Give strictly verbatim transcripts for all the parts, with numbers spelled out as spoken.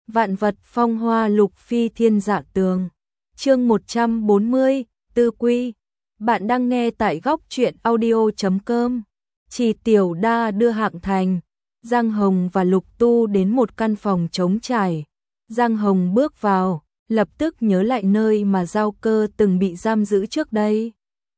Vạn vật phong hoa lục phi thiên dạ tường. Chương một trăm bốn mươi, Tư Quy. Bạn đang nghe tại góc truyện audio chấm com. Chỉ Tiểu Đa đưa Hạng Thành, Giang Hồng và Lục Tu đến một căn phòng trống trải. Giang Hồng bước vào, lập tức nhớ lại nơi mà Giao Cơ từng bị giam giữ trước đây.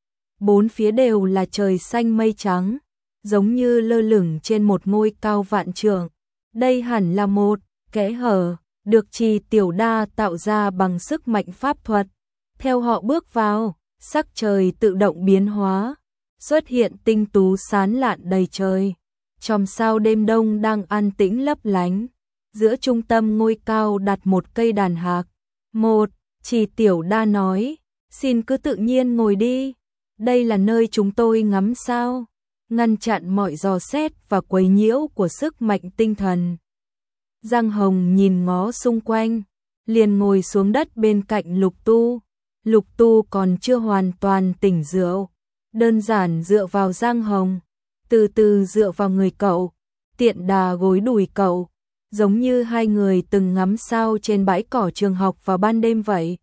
Bốn phía đều là trời xanh mây trắng, giống như lơ lửng trên một ngôi cao vạn trượng. Đây hẳn là một kẽ hở được Trì Tiểu Đa tạo ra bằng sức mạnh pháp thuật. Theo họ bước vào, sắc trời tự động biến hóa, xuất hiện tinh tú sáng lạn đầy trời. Chòm sao đêm đông đang an tĩnh lấp lánh. Giữa trung tâm ngôi cao đặt một cây đàn hạc. Một, Trì Tiểu Đa nói, xin cứ tự nhiên ngồi đi. Đây là nơi chúng tôi ngắm sao, ngăn chặn mọi dò xét và quấy nhiễu của sức mạnh tinh thần. Giang Hồng nhìn ngó xung quanh, liền ngồi xuống đất bên cạnh Lục Tu. Lục Tu còn chưa hoàn toàn tỉnh rượu, đơn giản dựa vào Giang Hồng, từ từ dựa vào người cậu, tiện đà gối đùi cậu, giống như hai người từng ngắm sao trên bãi cỏ trường học vào ban đêm vậy.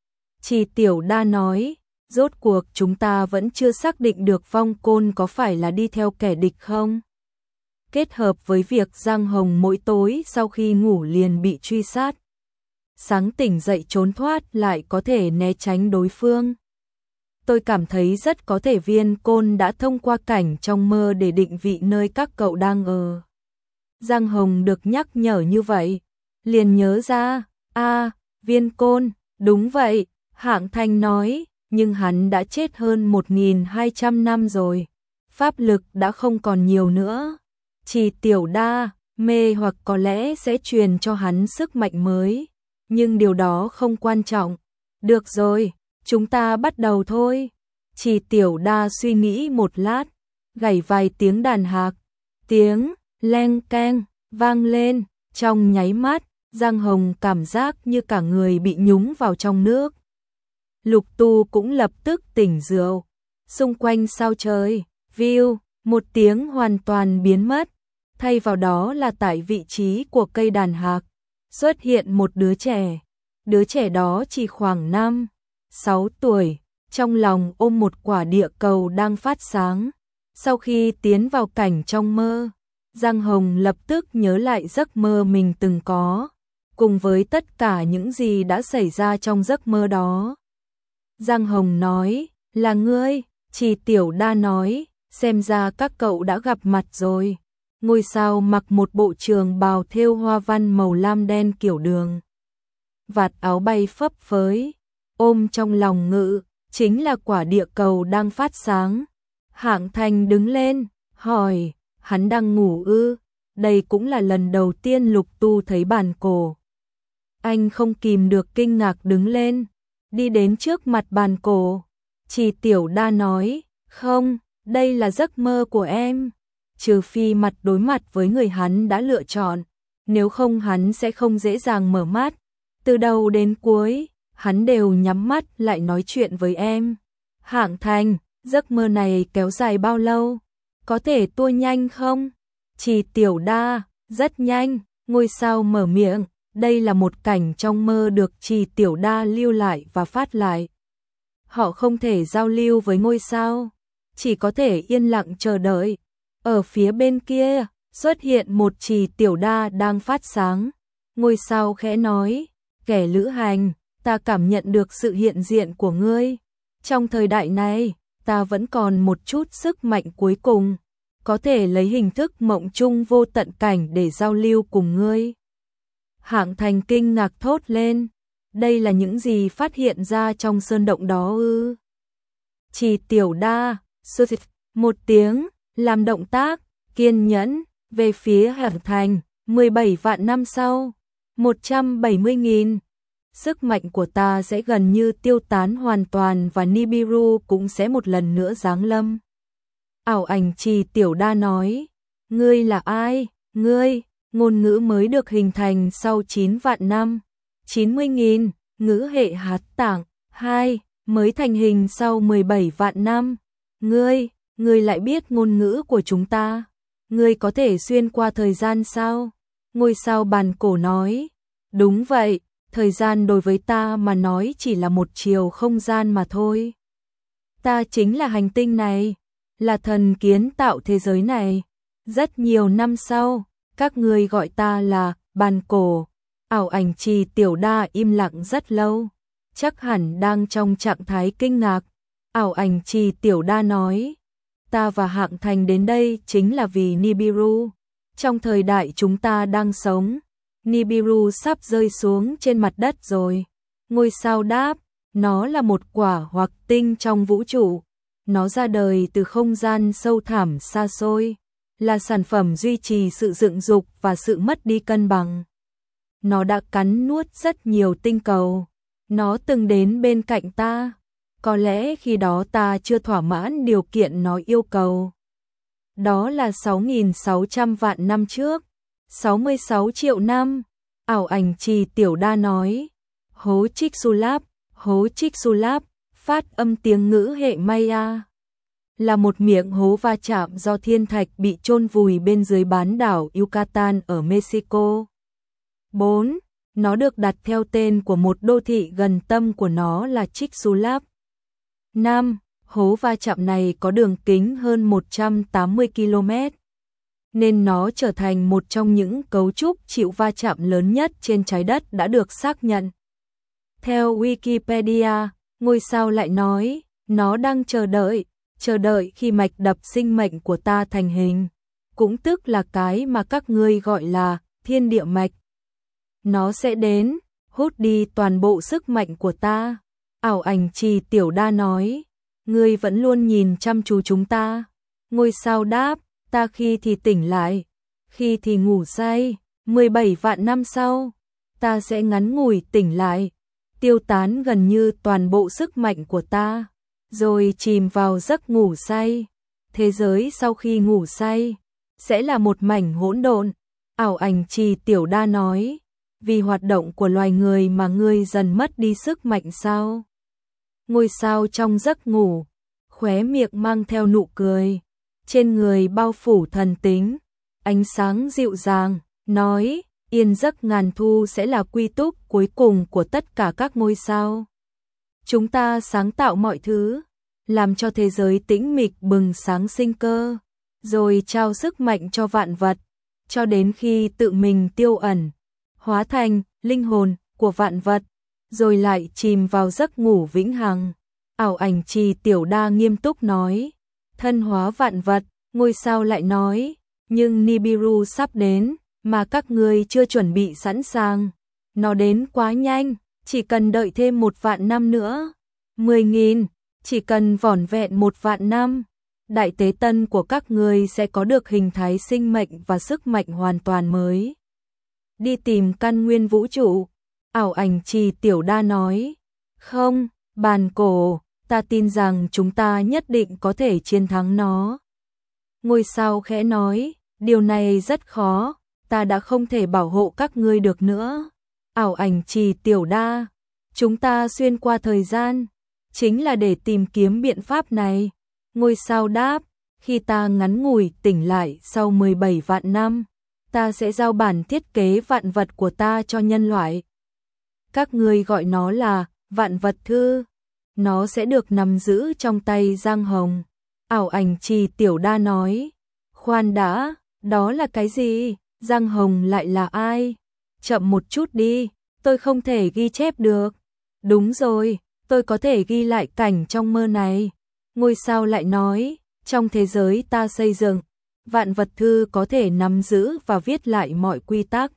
Trì Tiểu Đa nói, rốt cuộc chúng ta vẫn chưa xác định được Vong Côn có phải là đi theo kẻ địch không? Kết hợp với việc Giang Hồng mỗi tối sau khi ngủ liền bị truy sát, sáng tỉnh dậy trốn thoát lại có thể né tránh đối phương. Tôi cảm thấy rất có thể Viên Côn đã thông qua cảnh trong mơ để định vị nơi các cậu đang ở. Giang Hồng được nhắc nhở như vậy, liền nhớ ra, a, Viên Côn, đúng vậy, Hạng Thành nói, nhưng hắn đã chết hơn một nghìn hai trăm năm rồi, pháp lực đã không còn nhiều nữa. Trì Tiểu Đa, mê hoặc có lẽ sẽ truyền cho hắn sức mạnh mới, nhưng điều đó không quan trọng. Được rồi, chúng ta bắt đầu thôi. Trì Tiểu Đa suy nghĩ một lát, gảy vài tiếng đàn hạc, tiếng leng keng vang lên, trong nháy mắt, Giang Hồng cảm giác như cả người bị nhúng vào trong nước. Lục Tu cũng lập tức tỉnh rượu, xung quanh sao trời, view, một tiếng hoàn toàn biến mất. Thay vào đó là tại vị trí của cây đàn hạc, xuất hiện một đứa trẻ. Đứa trẻ đó chỉ khoảng năm, sáu tuổi, trong lòng ôm một quả địa cầu đang phát sáng. Sau khi tiến vào cảnh trong mơ, Giang Hồng lập tức nhớ lại giấc mơ mình từng có, cùng với tất cả những gì đã xảy ra trong giấc mơ đó. Giang Hồng nói, là ngươi. Trì Tiểu Đa nói, xem ra các cậu đã gặp mặt rồi. Ngôi sao mặc một bộ trường bào thêu hoa văn màu lam đen kiểu đường, vạt áo bay phấp phới, ôm trong lòng ngự, chính là quả địa cầu đang phát sáng. Hạng Thành đứng lên, hỏi, hắn đang ngủ ư? Đây cũng là lần đầu tiên Lục Tu thấy bàn cổ. Anh không kìm được kinh ngạc đứng lên, đi đến trước mặt bàn cổ. Trì Tiểu Đa nói, không, đây là giấc mơ của em. Trừ phi mặt đối mặt với người hắn đã lựa chọn, nếu không hắn sẽ không dễ dàng mở mắt. Từ đầu đến cuối, hắn đều nhắm mắt lại nói chuyện với em. Hạng Thành, giấc mơ này kéo dài bao lâu? Có thể tua nhanh không? Trì Tiểu Đa, rất nhanh. Ngôi sao mở miệng, đây là một cảnh trong mơ được Trì Tiểu Đa lưu lại và phát lại. Họ không thể giao lưu với ngôi sao, chỉ có thể yên lặng chờ đợi. Ở phía bên kia, xuất hiện một Trì Tiểu Đa đang phát sáng. Ngôi sao khẽ nói, kẻ lữ hành, ta cảm nhận được sự hiện diện của ngươi. Trong thời đại này, ta vẫn còn một chút sức mạnh cuối cùng, có thể lấy hình thức mộng chung vô tận cảnh để giao lưu cùng ngươi. Hạng Thành kinh ngạc thốt lên, đây là những gì phát hiện ra trong sơn động đó ư? Trì Tiểu Đa, một tiếng, làm động tác, kiên nhẫn, về phía Hạng Thành, mười bảy vạn năm sau, một trăm bảy mươi nghìn. Sức mạnh của ta sẽ gần như tiêu tán hoàn toàn và Nibiru cũng sẽ một lần nữa giáng lâm. Ảo ảnh Trì Tiểu Đa nói, ngươi là ai? Ngươi, ngôn ngữ mới được hình thành sau chín vạn năm, chín mươi nghìn, ngữ hệ hạt tảng, hai, mới thành hình sau mười bảy vạn năm. Ngươi, ngươi lại biết ngôn ngữ của chúng ta. Ngươi có thể xuyên qua thời gian sao? Ngôi sao bàn cổ nói, Đúng vậy, thời gian đối với ta mà nói chỉ là một chiều không gian mà thôi. Ta chính là hành tinh này, là thần kiến tạo thế giới này. Rất nhiều năm sau, các ngươi gọi ta là bàn cổ. Ảo ảnh Trì Tiểu Đa im lặng rất lâu, chắc hẳn đang trong trạng thái kinh ngạc. Ảo ảnh Trì Tiểu Đa nói, ta và Hạng Thành đến đây chính là vì Nibiru. Trong thời đại chúng ta đang sống, Nibiru sắp rơi xuống trên mặt đất rồi. Ngôi sao đáp, nó là một quả hoặc tinh trong vũ trụ. Nó ra đời từ không gian sâu thẳm xa xôi, là sản phẩm duy trì sự dựng dục và sự mất đi cân bằng. Nó đã cắn nuốt rất nhiều tinh cầu. Nó từng đến bên cạnh ta. Có lẽ khi đó ta chưa thỏa mãn điều kiện nó yêu cầu. Đó là sáu nghìn sáu trăm vạn năm trước. sáu mươi sáu triệu năm. Ảo ảnh Trì Tiểu Đa nói. Hố Chicxulub, hố Chicxulub, phát âm tiếng ngữ hệ Maya. Là một miệng hố va chạm do thiên thạch bị chôn vùi bên dưới bán đảo Yucatan ở Mexico. bốn. Nó được đặt theo tên của một đô thị gần tâm của nó là Chicxulub. năm. Hố va chạm này có đường kính hơn một trăm tám mươi ki lô mét, nên nó trở thành một trong những cấu trúc chịu va chạm lớn nhất trên trái đất đã được xác nhận. Theo Wikipedia, ngôi sao lại nói, nó đang chờ đợi, chờ đợi khi mạch đập sinh mệnh của ta thành hình, cũng tức là cái mà các ngươi gọi là thiên địa mạch. Nó sẽ đến, hút đi toàn bộ sức mạnh của ta. Ảo ảnh Trì Tiểu Đa nói, ngươi vẫn luôn nhìn chăm chú chúng ta. Ngôi sao đáp, ta khi thì tỉnh lại, khi thì ngủ say. mười bảy vạn năm sau, ta sẽ ngắn ngủi tỉnh lại, tiêu tán gần như toàn bộ sức mạnh của ta, rồi chìm vào giấc ngủ say. Thế giới sau khi ngủ say sẽ là một mảnh hỗn độn. Ảo ảnh Trì Tiểu Đa nói, vì hoạt động của loài người mà ngươi dần mất đi sức mạnh sao? Ngôi sao trong giấc ngủ, khóe miệng mang theo nụ cười, trên người bao phủ thần tính, ánh sáng dịu dàng, nói, yên giấc ngàn thu sẽ là quy túc cuối cùng của tất cả các ngôi sao. Chúng ta sáng tạo mọi thứ, làm cho thế giới tĩnh mịch bừng sáng sinh cơ, rồi trao sức mạnh cho vạn vật, cho đến khi tự mình tiêu ẩn, hóa thành linh hồn của vạn vật, rồi lại chìm vào giấc ngủ vĩnh hằng. Ảo ảnh Trì Tiểu Đa nghiêm túc nói, thân hóa vạn vật. Ngôi sao lại nói, nhưng Nibiru sắp đến, mà các ngươi chưa chuẩn bị sẵn sàng. Nó đến quá nhanh, chỉ cần đợi thêm một vạn năm nữa. Mười nghìn, chỉ cần vỏn vẹn một vạn năm, đại tế tân của các ngươi sẽ có được hình thái sinh mệnh và sức mạnh hoàn toàn mới. Đi tìm căn nguyên vũ trụ. Ảo ảnh Trì Tiểu Đa nói, không, bàn cổ, ta tin rằng chúng ta nhất định có thể chiến thắng nó. Ngôi sao khẽ nói, điều này rất khó, ta đã không thể bảo hộ các ngươi được nữa. Ảo ảnh Trì Tiểu Đa, chúng ta xuyên qua thời gian, chính là để tìm kiếm biện pháp này. Ngôi sao đáp, khi ta ngắn ngủi tỉnh lại sau mười bảy vạn năm, ta sẽ giao bản thiết kế vạn vật của ta cho nhân loại. Các ngươi gọi nó là vạn vật thư, nó sẽ được nắm giữ trong tay Giang Hồng. Ảo ảnh Trì Tiểu Đa nói, khoan đã, đó là cái gì? Giang Hồng lại là ai? Chậm một chút đi, tôi không thể ghi chép được. Đúng rồi, tôi có thể ghi lại cảnh trong mơ này. Ngôi sao lại nói, trong thế giới ta xây dựng, vạn vật thư có thể nắm giữ và viết lại mọi quy tắc.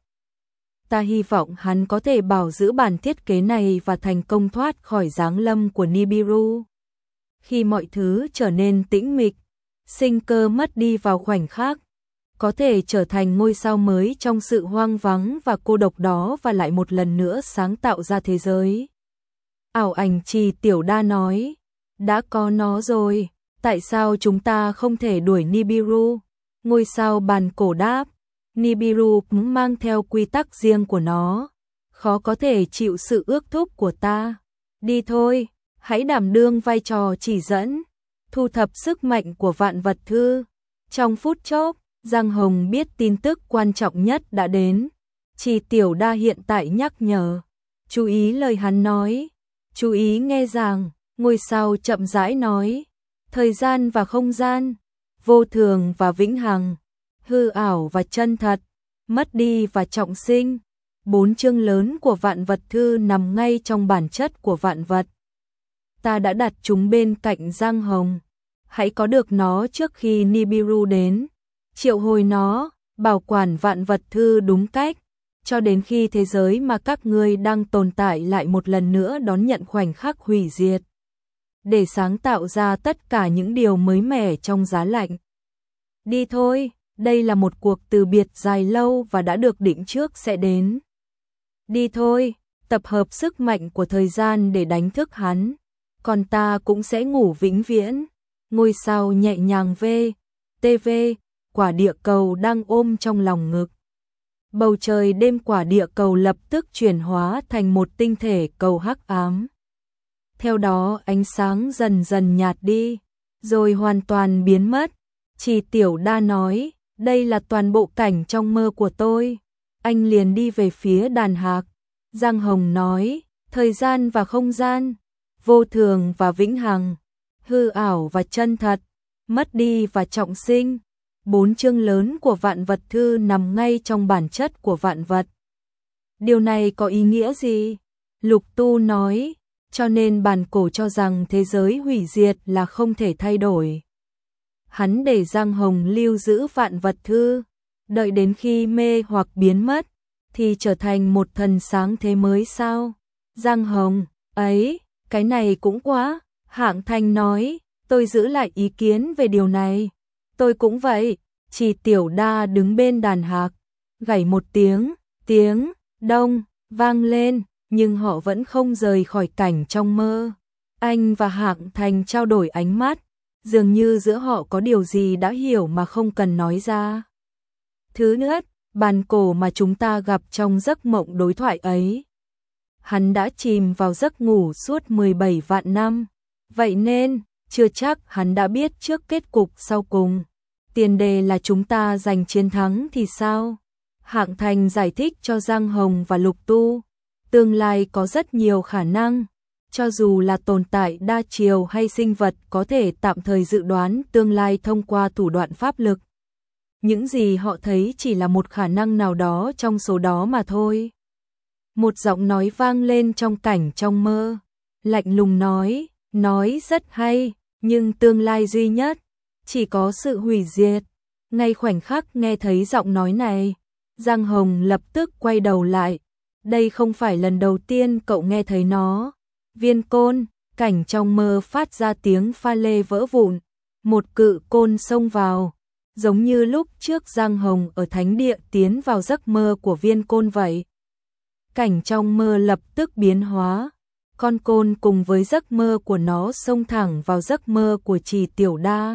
Ta hy vọng hắn có thể bảo giữ bản thiết kế này và thành công thoát khỏi giáng lâm của Nibiru. Khi mọi thứ trở nên tĩnh mịch, sinh cơ mất đi vào khoảnh khắc, có thể trở thành ngôi sao mới trong sự hoang vắng và cô độc đó và lại một lần nữa sáng tạo ra thế giới. Ảo ảnh Trì Tiểu Đa nói, đã có nó rồi, tại sao chúng ta không thể đuổi Nibiru? Ngôi sao bàn cổ đáp, Nibiru cũng mang theo quy tắc riêng của nó, khó có thể chịu sự ước thúc của ta. Đi thôi, hãy đảm đương vai trò chỉ dẫn, thu thập sức mạnh của vạn vật thư. Trong phút chốc, Giang Hồng biết tin tức quan trọng nhất đã đến. Chỉ Tiểu Đa hiện tại nhắc nhở. Chú ý lời hắn nói. Chú ý nghe rằng, ngôi sao chậm rãi nói. Thời gian và không gian, vô thường và vĩnh hằng, hư ảo và chân thật, mất đi và trọng sinh. Bốn chương lớn của vạn vật thư nằm ngay trong bản chất của vạn vật. Ta đã đặt chúng bên cạnh Giang Hồng. Hãy có được nó trước khi Nibiru đến. Triệu hồi nó, bảo quản vạn vật thư đúng cách, cho đến khi thế giới mà các ngươi đang tồn tại lại một lần nữa đón nhận khoảnh khắc hủy diệt. Để sáng tạo ra tất cả những điều mới mẻ trong giá lạnh. Đi thôi, đây là một cuộc từ biệt dài lâu và đã được định trước sẽ đến. Đi thôi, tập hợp sức mạnh của thời gian để đánh thức hắn. Còn ta cũng sẽ ngủ vĩnh viễn. Ngôi sao nhẹ nhàng vê, tê vê, quả địa cầu đang ôm trong lòng ngực. Bầu trời đêm quả địa cầu lập tức chuyển hóa thành một tinh thể cầu hắc ám. Theo đó ánh sáng dần dần nhạt đi, rồi hoàn toàn biến mất. Chỉ Tiểu Đa nói, đây là toàn bộ cảnh trong mơ của tôi. Anh liền đi về phía đàn hạc. Giang Hồng nói, thời gian và không gian, vô thường và vĩnh hằng, hư ảo và chân thật, mất đi và trọng sinh. Bốn chương lớn của vạn vật thư nằm ngay trong bản chất của vạn vật. Điều này có ý nghĩa gì? Lục Tu nói, cho nên bản cổ cho rằng thế giới hủy diệt là không thể thay đổi. Hắn để Giang Hồng lưu giữ vạn vật thư, đợi đến khi mê hoặc biến mất, thì trở thành một thần sáng thế mới sao? Giang Hồng, ấy, cái này cũng quá. Hạng Thanh nói, tôi giữ lại ý kiến về điều này. Tôi cũng vậy. Chỉ Tiểu Đa đứng bên đàn hạc, gảy một tiếng, tiếng đông vang lên, nhưng họ vẫn không rời khỏi cảnh trong mơ. Anh và Hạng Thành trao đổi ánh mắt, dường như giữa họ có điều gì đã hiểu mà không cần nói ra. Thứ nữa, bàn cổ mà chúng ta gặp trong giấc mộng đối thoại ấy, hắn đã chìm vào giấc ngủ suốt mười bảy vạn năm, vậy nên chưa chắc hắn đã biết trước kết cục sau cùng. Tiền đề là chúng ta giành chiến thắng thì sao? Hạng Thành giải thích cho Giang Hồng và Lục Tu, tương lai có rất nhiều khả năng, cho dù là tồn tại đa chiều hay sinh vật có thể tạm thời dự đoán tương lai thông qua thủ đoạn pháp lực. Những gì họ thấy chỉ là một khả năng nào đó trong số đó mà thôi. Một giọng nói vang lên trong cảnh trong mơ, lạnh lùng nói, nói rất hay, nhưng tương lai duy nhất chỉ có sự hủy diệt. Ngay khoảnh khắc nghe thấy giọng nói này, Giang Hồng lập tức quay đầu lại. Đây không phải lần đầu tiên cậu nghe thấy nó. Viên côn, cảnh trong mơ phát ra tiếng pha lê vỡ vụn. Một cự côn xông vào, giống như lúc trước Giang Hồng ở thánh địa tiến vào giấc mơ của viên côn vậy. Cảnh trong mơ lập tức biến hóa. Con côn cùng với giấc mơ của nó xông thẳng vào giấc mơ của Chỉ Tiểu Đa.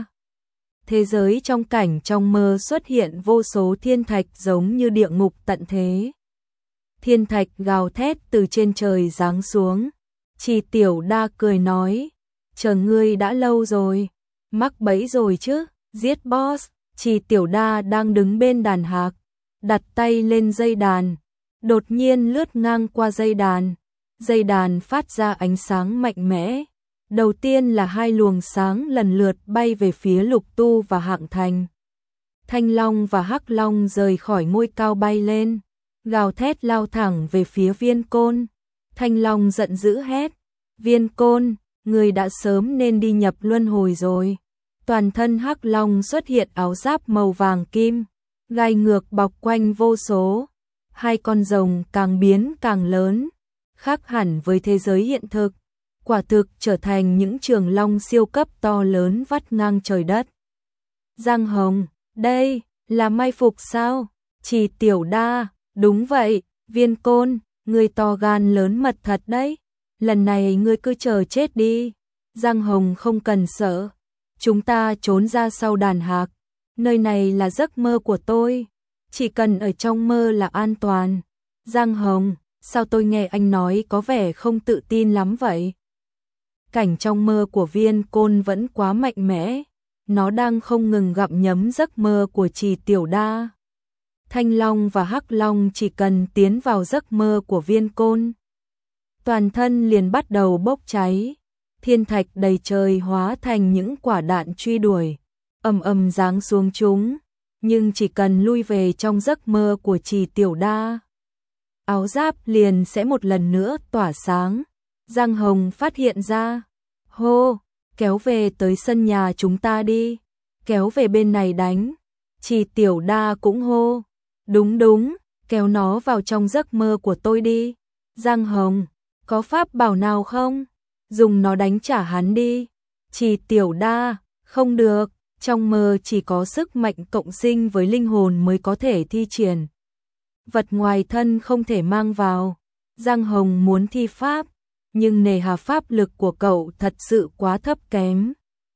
Thế giới trong cảnh trong mơ xuất hiện vô số thiên thạch giống như địa ngục tận thế. Thiên thạch gào thét từ trên trời giáng xuống. Chỉ Tiểu Đa cười nói, chờ ngươi đã lâu rồi, mắc bẫy rồi chứ, giết boss. Chỉ Tiểu Đa đang đứng bên đàn hạc, đặt tay lên dây đàn, đột nhiên lướt ngang qua dây đàn. Dây đàn phát ra ánh sáng mạnh mẽ. Đầu tiên là hai luồng sáng lần lượt bay về phía Lục Tu và Hạng Thành. Thanh Long và Hắc Long rời khỏi ngôi cao bay lên, gào thét lao thẳng về phía Viên Côn. Thanh Long giận dữ hét, Viên Côn, người đã sớm nên đi nhập luân hồi rồi. Toàn thân Hắc Long xuất hiện áo giáp màu vàng kim, gai ngược bọc quanh vô số. Hai con rồng càng biến càng lớn, khác hẳn với thế giới hiện thực. Quả thực trở thành những trường long siêu cấp to lớn vắt ngang trời đất. Giang Hồng, đây là mai phục sao? Chỉ Tiểu Đa, đúng vậy, Viên Côn, ngươi to gan lớn mật thật đấy. Lần này ngươi cứ chờ chết đi. Giang Hồng không cần sợ. Chúng ta trốn ra sau đàn hạc. Nơi này là giấc mơ của tôi. Chỉ cần ở trong mơ là an toàn. Giang Hồng, sao tôi nghe anh nói có vẻ không tự tin lắm vậy? Cảnh trong mơ của Viên Côn vẫn quá mạnh mẽ. Nó đang không ngừng gặm nhấm giấc mơ của Chỉ Tiểu Đa. Thanh Long và Hắc Long chỉ cần tiến vào giấc mơ của Viên Côn, toàn thân liền bắt đầu bốc cháy, thiên thạch đầy trời hóa thành những quả đạn truy đuổi, ầm ầm giáng xuống chúng, nhưng chỉ cần lui về trong giấc mơ của Trì Tiểu Đa, áo giáp liền sẽ một lần nữa tỏa sáng. Giang Hồng phát hiện ra, hô, kéo về tới sân nhà chúng ta đi, kéo về bên này đánh. Trì Tiểu Đa cũng hô, đúng đúng, kéo nó vào trong giấc mơ của tôi đi. Giang Hồng, có pháp bảo nào không? Dùng nó đánh trả hắn đi. Trì Tiểu Đa, không được, trong mơ chỉ có sức mạnh cộng sinh với linh hồn mới có thể thi triển. Vật ngoài thân không thể mang vào. Giang Hồng muốn thi pháp, nhưng nề hà pháp lực của cậu thật sự quá thấp kém.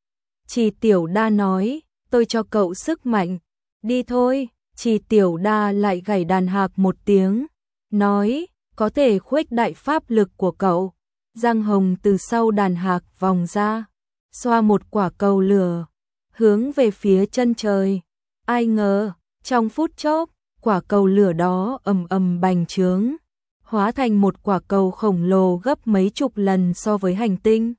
Trì Tiểu Đa nói, tôi cho cậu sức mạnh, đi thôi. Trì Tiểu Đa lại gảy đàn hạc một tiếng, nói, có thể khuếch đại pháp lực của cậu. Giang Hồng từ sau đàn hạc vòng ra, xoa một quả cầu lửa, hướng về phía chân trời. Ai ngờ, trong phút chốc, quả cầu lửa đó ầm ầm bành trướng, hóa thành một quả cầu khổng lồ gấp mấy chục lần so với hành tinh.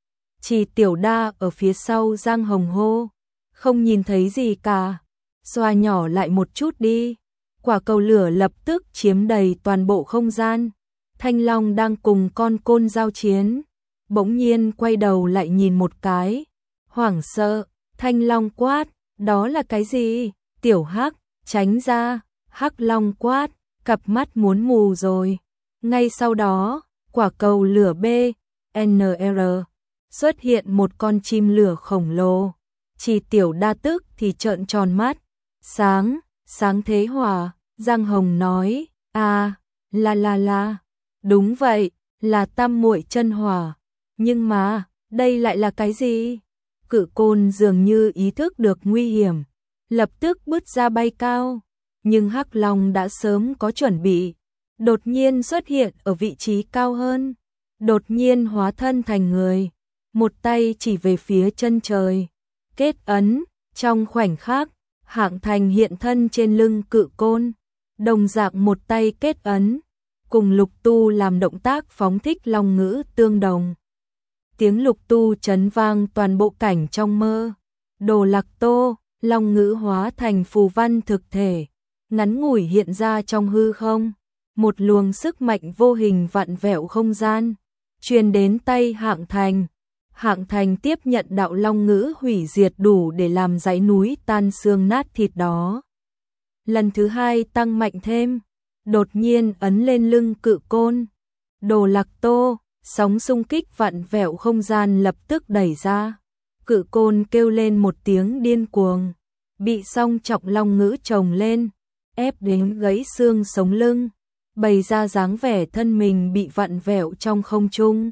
Trì Tiểu Đa ở phía sau Giang Hồng hô, không nhìn thấy gì cả, xoa nhỏ lại một chút đi. Quả cầu lửa lập tức chiếm đầy toàn bộ không gian. Thanh Long đang cùng con côn giao chiến, bỗng nhiên quay đầu lại nhìn một cái, hoảng sợ. Thanh Long quát, đó là cái gì? Tiểu Hắc, tránh ra. Hắc Long quát, cặp mắt muốn mù rồi. Ngay sau đó, quả cầu lửa B N R xuất hiện một con chim lửa khổng lồ. Trì Tiểu Đa tức thì trợn tròn mắt. Sáng, sáng thế hỏa. Giang Hồng nói, à, la la la, đúng vậy, là tam muội chân hỏa. Nhưng mà, đây lại là cái gì? Cự côn dường như ý thức được nguy hiểm, lập tức bứt ra bay cao. Nhưng Hắc Long đã sớm có chuẩn bị, đột nhiên xuất hiện ở vị trí cao hơn, đột nhiên hóa thân thành người, một tay chỉ về phía chân trời, kết ấn. Trong khoảnh khắc, Hạng Thành hiện thân trên lưng cự côn, đồng dạng một tay kết ấn, cùng Lục Tu làm động tác phóng thích long ngữ tương đồng. Tiếng Lục Tu chấn vang toàn bộ cảnh trong mơ. Đồ Lạc Tô, long ngữ hóa thành phù văn thực thể, ngắn ngủi hiện ra trong hư không, một luồng sức mạnh vô hình vặn vẹo không gian, truyền đến tay Hạng Thành. Hạng Thành tiếp nhận đạo long ngữ hủy diệt đủ để làm dãy núi tan xương nát thịt đó. Lần thứ hai tăng mạnh thêm, đột nhiên ấn lên lưng cự côn. Đồ Lạc Tô, sóng xung kích vặn vẹo không gian lập tức đẩy ra. Cự côn kêu lên một tiếng điên cuồng, bị song trọng long ngữ chồng lên, ép đến gãy xương sống lưng, bày ra dáng vẻ thân mình bị vặn vẹo trong không trung.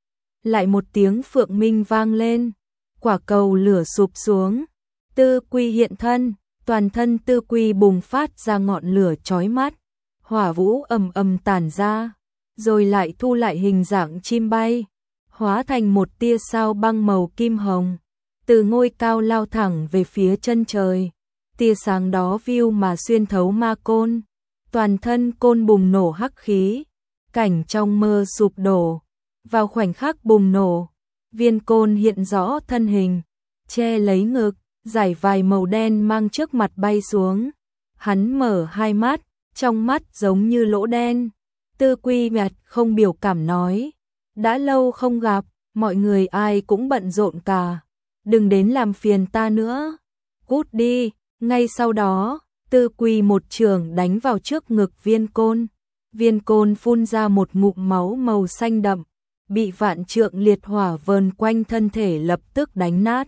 Lại một tiếng phượng minh vang lên, quả cầu lửa sụp xuống, Tư Quy hiện thân, toàn thân Tư Quy bùng phát ra ngọn lửa chói mắt, hỏa vũ ầm ầm tản ra, rồi lại thu lại hình dạng chim bay, hóa thành một tia sao băng màu kim hồng, từ ngôi cao lao thẳng về phía chân trời. Tia sáng đó view mà xuyên thấu ma côn, toàn thân côn bùng nổ hắc khí, cảnh trong mơ sụp đổ. Vào khoảnh khắc bùng nổ, Viên Côn hiện rõ thân hình, che lấy ngực, giải vải màu đen mang trước mặt bay xuống. Hắn mở hai mắt, trong mắt giống như lỗ đen. Tư Quy Mệt không biểu cảm nói, đã lâu không gặp, mọi người ai cũng bận rộn cả, đừng đến làm phiền ta nữa, cút đi. Ngay sau đó, Tư Quy một chưởng đánh vào trước ngực Viên Côn. Viên Côn phun ra một ngụm máu màu xanh đậm, bị vạn trượng liệt hỏa vờn quanh thân thể lập tức đánh nát.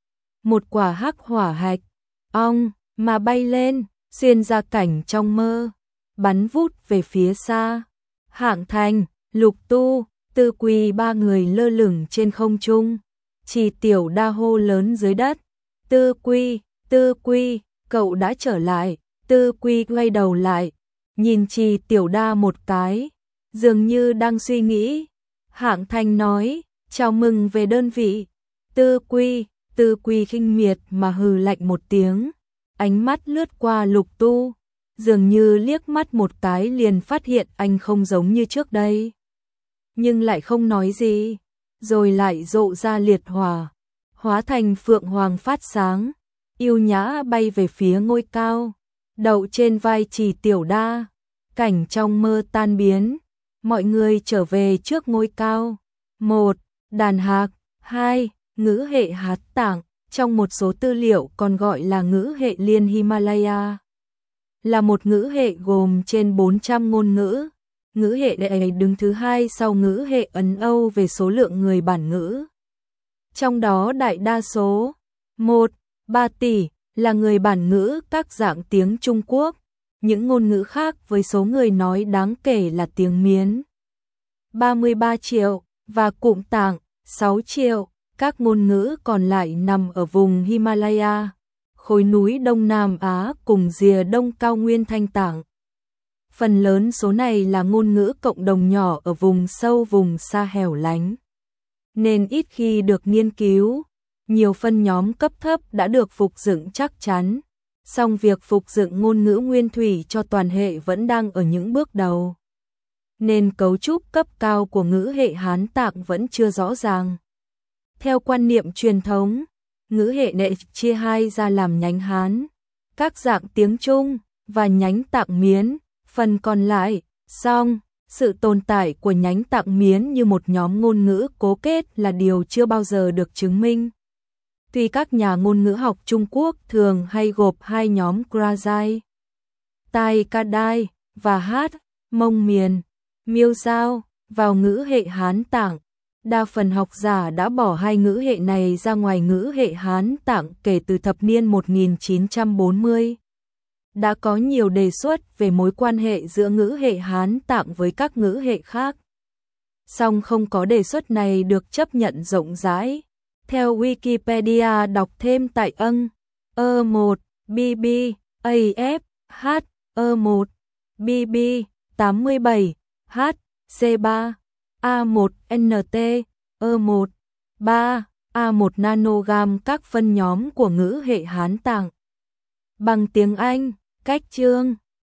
Một quả hắc hỏa hạch, ong, mà bay lên, xuyên ra cảnh trong mơ, bắn vút về phía xa. Hạng Thành, Lục Tu, Tư Quy ba người lơ lửng trên không trung. Trì Tiểu Đa hô lớn dưới đất, Tư Quy, Tư Quy, cậu đã trở lại. Tư Quy quay đầu lại, nhìn Trì Tiểu Đa một cái, dường như đang suy nghĩ. Hạng Thành nói, chào mừng về đơn vị. Tư Quy, Tư Quy khinh miệt mà hừ lạnh một tiếng, ánh mắt lướt qua Lục Tu, dường như liếc mắt một cái liền phát hiện anh không giống như trước đây. Nhưng lại không nói gì, rồi lại rộ ra liệt hỏa, hóa thành phượng hoàng phát sáng, yêu nhã bay về phía ngôi cao, đậu trên vai Trì Tiểu Đa, cảnh trong mơ tan biến, mọi người trở về trước ngôi cao. Một, đàn hạc, hai, ngữ hệ Hán Tạng, trong một số tư liệu còn gọi là ngữ hệ Liên Himalaya. Là một ngữ hệ gồm trên bốn trăm ngôn ngữ. Ngữ hệ này đứng thứ hai sau ngữ hệ Ấn Âu về số lượng người bản ngữ. Trong đó đại đa số, một phẩy ba tỷ, là người bản ngữ các dạng tiếng Trung Quốc. Những ngôn ngữ khác với số người nói đáng kể là tiếng Miến, ba mươi ba triệu, và Cụm Tạng, sáu triệu. Các ngôn ngữ còn lại nằm ở vùng Himalaya, khối núi Đông Nam Á cùng rìa đông cao nguyên Thanh Tạng. Phần lớn số này là ngôn ngữ cộng đồng nhỏ ở vùng sâu vùng xa hẻo lánh, nên ít khi được nghiên cứu. Nhiều phân nhóm cấp thấp đã được phục dựng chắc chắn, song việc phục dựng ngôn ngữ nguyên thủy cho toàn hệ vẫn đang ở những bước đầu, nên cấu trúc cấp cao của ngữ hệ Hán Tạng vẫn chưa rõ ràng. Theo quan niệm truyền thống, ngữ hệ này chia hai ra làm nhánh Hán, các dạng tiếng Trung, và nhánh Tạng Miến. Phần còn lại, song, sự tồn tại của nhánh Tạng Miến như một nhóm ngôn ngữ cố kết là điều chưa bao giờ được chứng minh. Tuy các nhà ngôn ngữ học Trung Quốc thường hay gộp hai nhóm Krazai, Tai Kadai và Hát, Mông Miền, Miêu Giao vào ngữ hệ Hán Tạng, đa phần học giả đã bỏ hai ngữ hệ này ra ngoài ngữ hệ Hán Tạng kể từ thập niên một nghìn chín trăm bốn mươi. Đã có nhiều đề xuất về mối quan hệ giữa ngữ hệ Hán Tạng với các ngữ hệ khác, song không có đề xuất này được chấp nhận rộng rãi. Theo Wikipedia đọc thêm tại âng, E một, B B, A F, H, E một, B B, tám mươi bảy, H, C ba, A một, N T, E một, ba, A một nanogam các phân nhóm của ngữ hệ Hán Tạng. Bằng tiếng Anh, cách chương